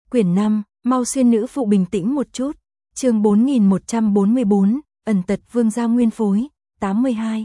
Quyển 5, mau xuyên nữ phụ bình tĩnh một chút. Chương 4144, ẩn tật vương gia nguyên phối, 82.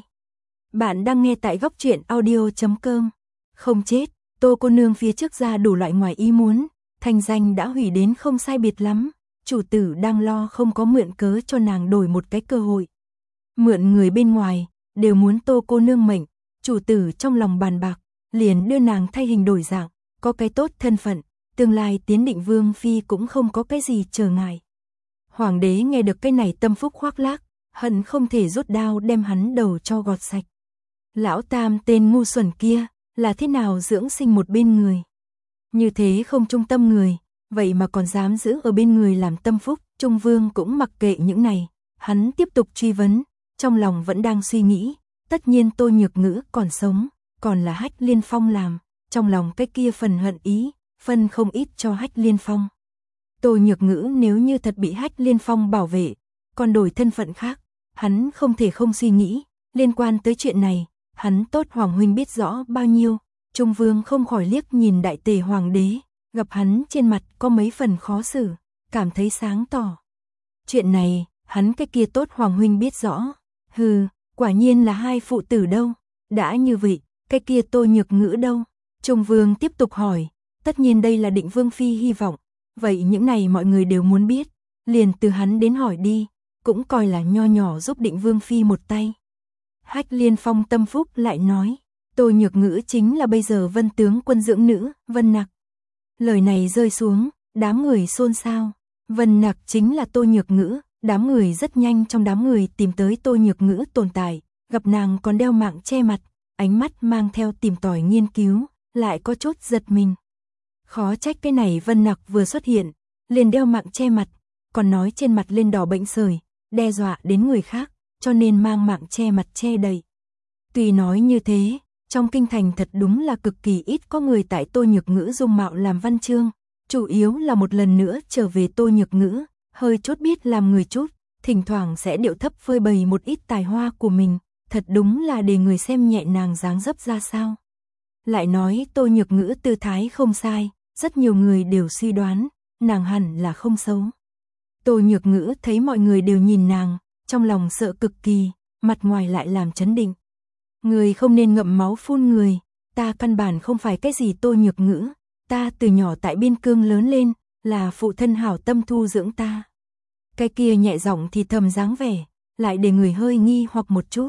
Bạn đang nghe tại góc truyện audio.com. Không chết, Tô cô nương phía trước ra đủ loại ngoài ý muốn, thành danh đã hủy đến không sai biệt lắm, chủ tử đang lo không có mượn cớ cho nàng đổi một cái cơ hội. Mượn người bên ngoài, đều muốn Tô cô nương mệnh, chủ tử trong lòng bàn bạc, liền đưa nàng thay hình đổi dạng, có cái tốt thân phận, tương lai tiến định vương phi cũng không có cái gì trở ngại. Hoàng đế nghe được cái này tâm phúc khoác lác, hận không thể rút đao đem hắn đầu cho gọt sạch. Lão Tam tên ngu xuẩn kia, là thế nào dưỡng sinh một bên người? Như thế không trung tâm người, vậy mà còn dám giữ ở bên người làm tâm phúc. Trung Vương cũng mặc kệ những này, hắn tiếp tục truy vấn, trong lòng vẫn đang suy nghĩ, tất nhiên Tô Nhược Ngữ còn sống, còn là Hách Liên Phong làm, trong lòng cái kia phần hận ý, phân không ít cho Hách Liên Phong. Tô Nhược Ngữ nếu như thật bị Hách Liên Phong bảo vệ, còn đổi thân phận khác, hắn không thể không suy nghĩ, liên quan tới chuyện này, hắn tốt Hoàng huynh biết rõ bao nhiêu. Trung Vương không khỏi liếc nhìn đại tề hoàng đế, gặp hắn trên mặt có mấy phần khó xử, cảm thấy sáng tỏ. Chuyện này, hắn cái kia tốt Hoàng huynh biết rõ. Hừ, quả nhiên là hai phụ tử đâu. Đã như vậy, cái kia Tô Nhược Ngữ đâu? Trung Vương tiếp tục hỏi, tất nhiên đây là định vương phi hy vọng, vậy những này mọi người đều muốn biết, liền từ hắn đến hỏi đi, cũng coi là nho nhỏ giúp định vương phi một tay. Hách Liên Phong tâm phúc lại nói, Tô Nhược Ngữ chính là bây giờ Vân tướng quân dưỡng nữ, Vân Nặc. Lời này rơi xuống, đám người xôn xao. Vân Nặc chính là Tô Nhược Ngữ, đám người rất nhanh trong đám người tìm tới Tô Nhược Ngữ tồn tại, gặp nàng còn đeo mạng che mặt, ánh mắt mang theo tìm tòi nghiên cứu, lại có chút giật mình. Khó trách cái này Vân Nặc vừa xuất hiện, liền đeo mạng che mặt, còn nói trên mặt lên đỏ bệnh sởi, đe dọa đến người khác, cho nên mang mạng che mặt che đậy. Tuy nói như thế, trong kinh thành thật đúng là cực kỳ ít có người tại Tô Nhược Ngữ dung mạo làm văn chương, chủ yếu là một lần nữa trở về Tô Nhược Ngữ, hơi chút biết làm người chút, thỉnh thoảng sẽ điệu thấp phơi bày một ít tài hoa của mình, thật đúng là để người xem nhẹ nàng dáng dấp ra sao. Lại nói Tô Nhược Ngữ tư thái không sai, rất nhiều người đều suy đoán, nàng hẳn là không xấu. Tô Nhược Ngữ thấy mọi người đều nhìn nàng, trong lòng sợ cực kỳ, mặt ngoài lại làm chấn định. Người không nên ngậm máu phun người, ta căn bản không phải cái gì Tô Nhược Ngữ, ta từ nhỏ tại biên cương lớn lên, là phụ thân hảo tâm thu dưỡng ta. Cái kia nhẹ giọng thì thầm dáng vẻ, lại để người hơi nghi hoặc một chút.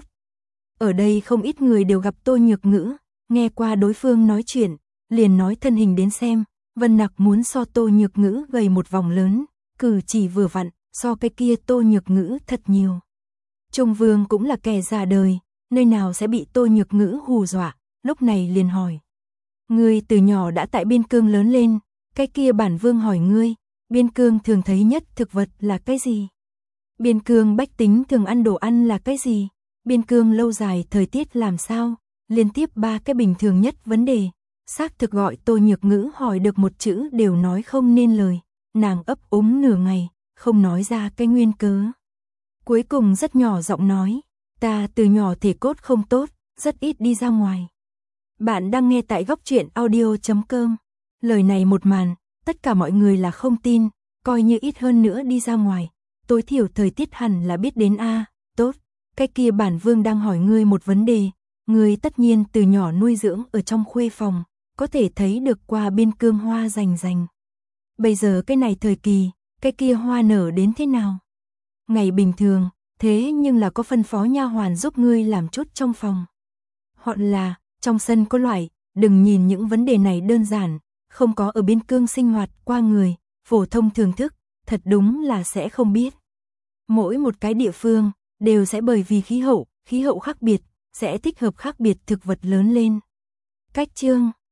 Ở đây không ít người đều gặp Tô Nhược Ngữ, nghe qua đối phương nói chuyện, liền nói thân hình đến xem, Vân Nặc muốn so Tô Nhược Ngữ gầy một vòng lớn, cử chỉ vừa vặn, so cái kia Tô Nhược Ngữ thật nhiều. Trung Vương cũng là kẻ già đời, nơi nào sẽ bị Tô Nhược Ngữ hù dọa, lúc này liền hỏi. Ngươi từ nhỏ đã tại biên cương lớn lên, cái kia bản vương hỏi ngươi, biên cương thường thấy nhất thực vật là cái gì? Biên cương bách tính thường ăn đồ ăn là cái gì? Biên cương lâu dài thời tiết làm sao? Liên tiếp ba cái bình thường nhất vấn đề, xác thực gọi Tô Nhược Ngữ hỏi được một chữ đều nói không nên lời, nàng ấp úng nửa ngày, không nói ra cái nguyên cớ. Cuối cùng rất nhỏ giọng nói, ta từ nhỏ thể cốt không tốt, rất ít đi ra ngoài. Bạn đang nghe tại góc truyện audio.com. Lời này một màn, tất cả mọi người là không tin, coi như ít hơn nữa đi ra ngoài, tối thiểu thời tiết hẳn là biết đến a. Tốt, cái kia bản vương đang hỏi ngươi một vấn đề, ngươi tất nhiên từ nhỏ nuôi dưỡng ở trong khuê phòng, có thể thấy được qua biên cương hoa rành rành. Bây giờ cái này thời kỳ, cái kia hoa nở đến thế nào? Ngày bình thường, thế nhưng là có phân phó nha hoàn giúp ngươi làm chút trong phòng. Hoặc là, trong sân có loại, đừng nhìn những vấn đề này đơn giản, không có ở biên cương sinh hoạt qua người, phổ thông thưởng thức, thật đúng là sẽ không biết. Mỗi một cái địa phương, đều sẽ bởi vì khí hậu khác biệt, sẽ thích hợp khác biệt thực vật lớn lên. Cách chương